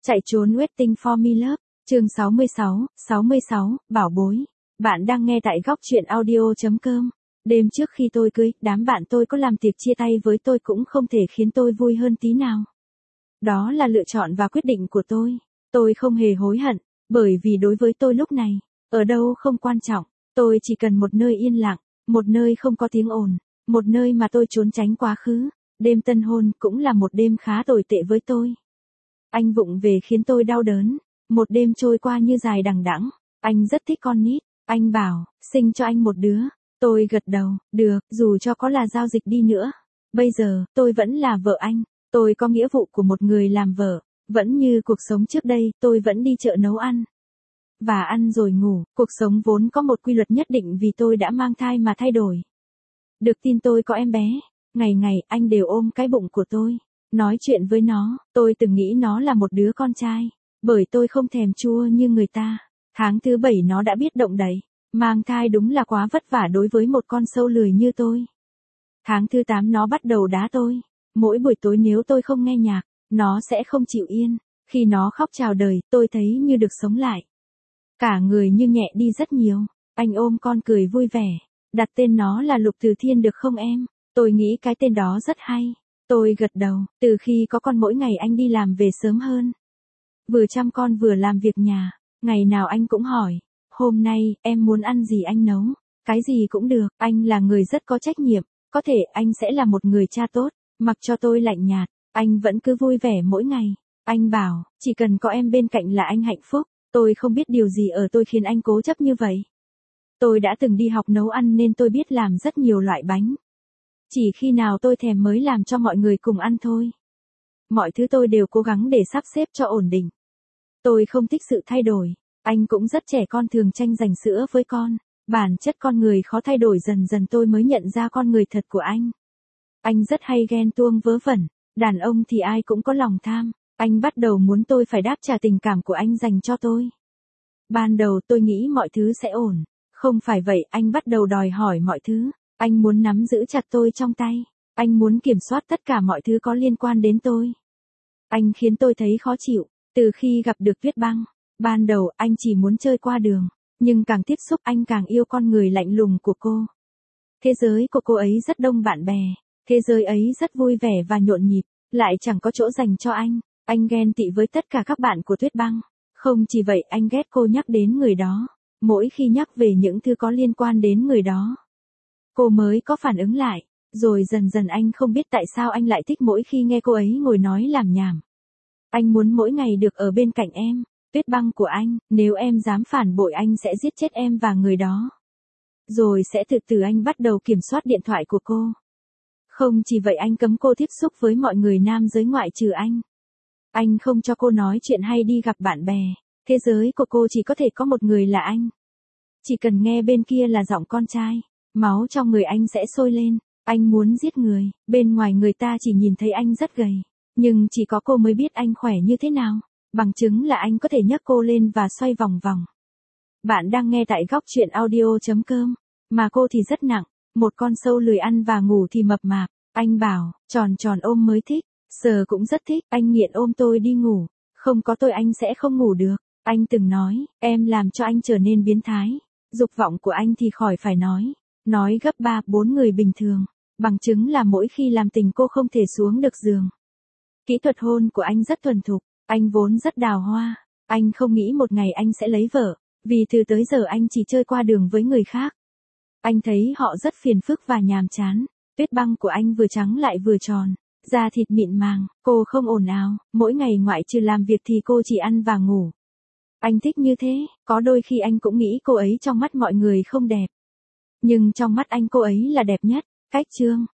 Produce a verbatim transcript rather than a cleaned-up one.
Chạy trốn Waiting for Me Love, chương sáu mươi sáu, sáu mươi sáu, bảo bối. Bạn đang nghe tại góc truyện audio.com. Đêm trước khi tôi cưới, đám bạn tôi có làm tiệc chia tay với tôi cũng không thể khiến tôi vui hơn tí nào. Đó là lựa chọn và quyết định của tôi. Tôi không hề hối hận, bởi vì đối với tôi lúc này, ở đâu không quan trọng, tôi chỉ cần một nơi yên lặng, một nơi không có tiếng ồn, một nơi mà tôi trốn tránh quá khứ. Đêm tân hôn cũng là một đêm khá tồi tệ với tôi. Anh vụng về khiến tôi đau đớn. Một đêm trôi qua như dài đằng đẵng. Anh rất thích con nít. Anh bảo, sinh cho anh một đứa. Tôi gật đầu, được, dù cho có là giao dịch đi nữa. Bây giờ, tôi vẫn là vợ anh. Tôi có nghĩa vụ của một người làm vợ. Vẫn như cuộc sống trước đây, tôi vẫn đi chợ nấu ăn. Và ăn rồi ngủ, cuộc sống vốn có một quy luật nhất định vì tôi đã mang thai mà thay đổi. Được tin tôi có em bé. Ngày ngày, anh đều ôm cái bụng của tôi. Nói chuyện với nó, tôi từng nghĩ nó là một đứa con trai. Bởi tôi không thèm chua như người ta. Tháng thứ bảy nó đã biết động đậy. Mang thai đúng là quá vất vả đối với một con sâu lười như tôi. Tháng thứ tám nó bắt đầu đá tôi. Mỗi buổi tối nếu tôi không nghe nhạc, nó sẽ không chịu yên. Khi nó khóc chào đời, tôi thấy như được sống lại. Cả người như nhẹ đi rất nhiều. Anh ôm con cười vui vẻ. Đặt tên nó là Lục Từ Thiên được không em? Tôi nghĩ cái tên đó rất hay. Tôi gật đầu, từ khi có con mỗi ngày anh đi làm về sớm hơn. Vừa chăm con vừa làm việc nhà, ngày nào anh cũng hỏi, hôm nay, em muốn ăn gì anh nấu, cái gì cũng được, anh là người rất có trách nhiệm, có thể anh sẽ là một người cha tốt, mặc cho tôi lạnh nhạt, anh vẫn cứ vui vẻ mỗi ngày. Anh bảo, chỉ cần có em bên cạnh là anh hạnh phúc, tôi không biết điều gì ở tôi khiến anh cố chấp như vậy. Tôi đã từng đi học nấu ăn nên tôi biết làm rất nhiều loại bánh. Chỉ khi nào tôi thèm mới làm cho mọi người cùng ăn thôi. Mọi thứ tôi đều cố gắng để sắp xếp cho ổn định. Tôi không thích sự thay đổi. Anh cũng rất trẻ con thường tranh giành sữa với con. Bản chất con người khó thay đổi dần dần tôi mới nhận ra con người thật của anh. Anh rất hay ghen tuông vớ vẩn. Đàn ông thì ai cũng có lòng tham. Anh bắt đầu muốn tôi phải đáp trả tình cảm của anh dành cho tôi. Ban đầu tôi nghĩ mọi thứ sẽ ổn. Không phải vậy, anh bắt đầu đòi hỏi mọi thứ. Anh muốn nắm giữ chặt tôi trong tay. Anh muốn kiểm soát tất cả mọi thứ có liên quan đến tôi. Anh khiến tôi thấy khó chịu. Từ khi gặp được Tuyết Băng, ban đầu anh chỉ muốn chơi qua đường. Nhưng càng tiếp xúc anh càng yêu con người lạnh lùng của cô. Thế giới của cô ấy rất đông bạn bè. Thế giới ấy rất vui vẻ và nhộn nhịp. Lại chẳng có chỗ dành cho anh. Anh ghen tị với tất cả các bạn của Tuyết Băng. Không chỉ vậy, anh ghét cô nhắc đến người đó. Mỗi khi nhắc về những thứ có liên quan đến người đó, cô mới có phản ứng lại. Rồi dần dần anh không biết tại sao anh lại thích mỗi khi nghe cô ấy ngồi nói làm nhảm. Anh muốn mỗi ngày được ở bên cạnh em, Tuyết Băng của anh, nếu em dám phản bội anh sẽ giết chết em và người đó. Rồi sẽ từ từ anh bắt đầu kiểm soát điện thoại của cô. Không chỉ vậy, anh cấm cô tiếp xúc với mọi người nam giới ngoại trừ anh. Anh không cho cô nói chuyện hay đi gặp bạn bè. Thế giới của cô chỉ có thể có một người là anh. Chỉ cần nghe bên kia là giọng con trai, máu trong người anh sẽ sôi lên. Anh muốn giết người. Bên ngoài người ta chỉ nhìn thấy anh rất gầy. Nhưng chỉ có cô mới biết anh khỏe như thế nào. Bằng chứng là anh có thể nhấc cô lên và xoay vòng vòng. Bạn đang nghe tại góc truyện audio.com. Mà cô thì rất nặng. Một con sâu lười ăn và ngủ thì mập mạp. Anh bảo, tròn tròn ôm mới thích. Sờ cũng rất thích. Anh nghiện ôm tôi đi ngủ. Không có tôi anh sẽ không ngủ được. Anh từng nói, em làm cho anh trở nên biến thái. Dục vọng của anh thì khỏi phải nói. Nói gấp ba, bốn người bình thường. Bằng chứng là mỗi khi làm tình cô không thể xuống được giường. Kỹ thuật hôn của anh rất thuần thục. Anh vốn rất đào hoa. Anh không nghĩ một ngày anh sẽ lấy vợ. Vì từ tới giờ anh chỉ chơi qua đường với người khác. Anh thấy họ rất phiền phức và nhàm chán. Tuyết Băng của anh vừa trắng lại vừa tròn. Da thịt mịn màng. Cô không ồn ào. Mỗi ngày ngoại trừ làm việc thì cô chỉ ăn và ngủ. Anh thích như thế. Có đôi khi anh cũng nghĩ cô ấy trong mắt mọi người không đẹp. Nhưng trong mắt anh cô ấy là đẹp nhất. Cách chương.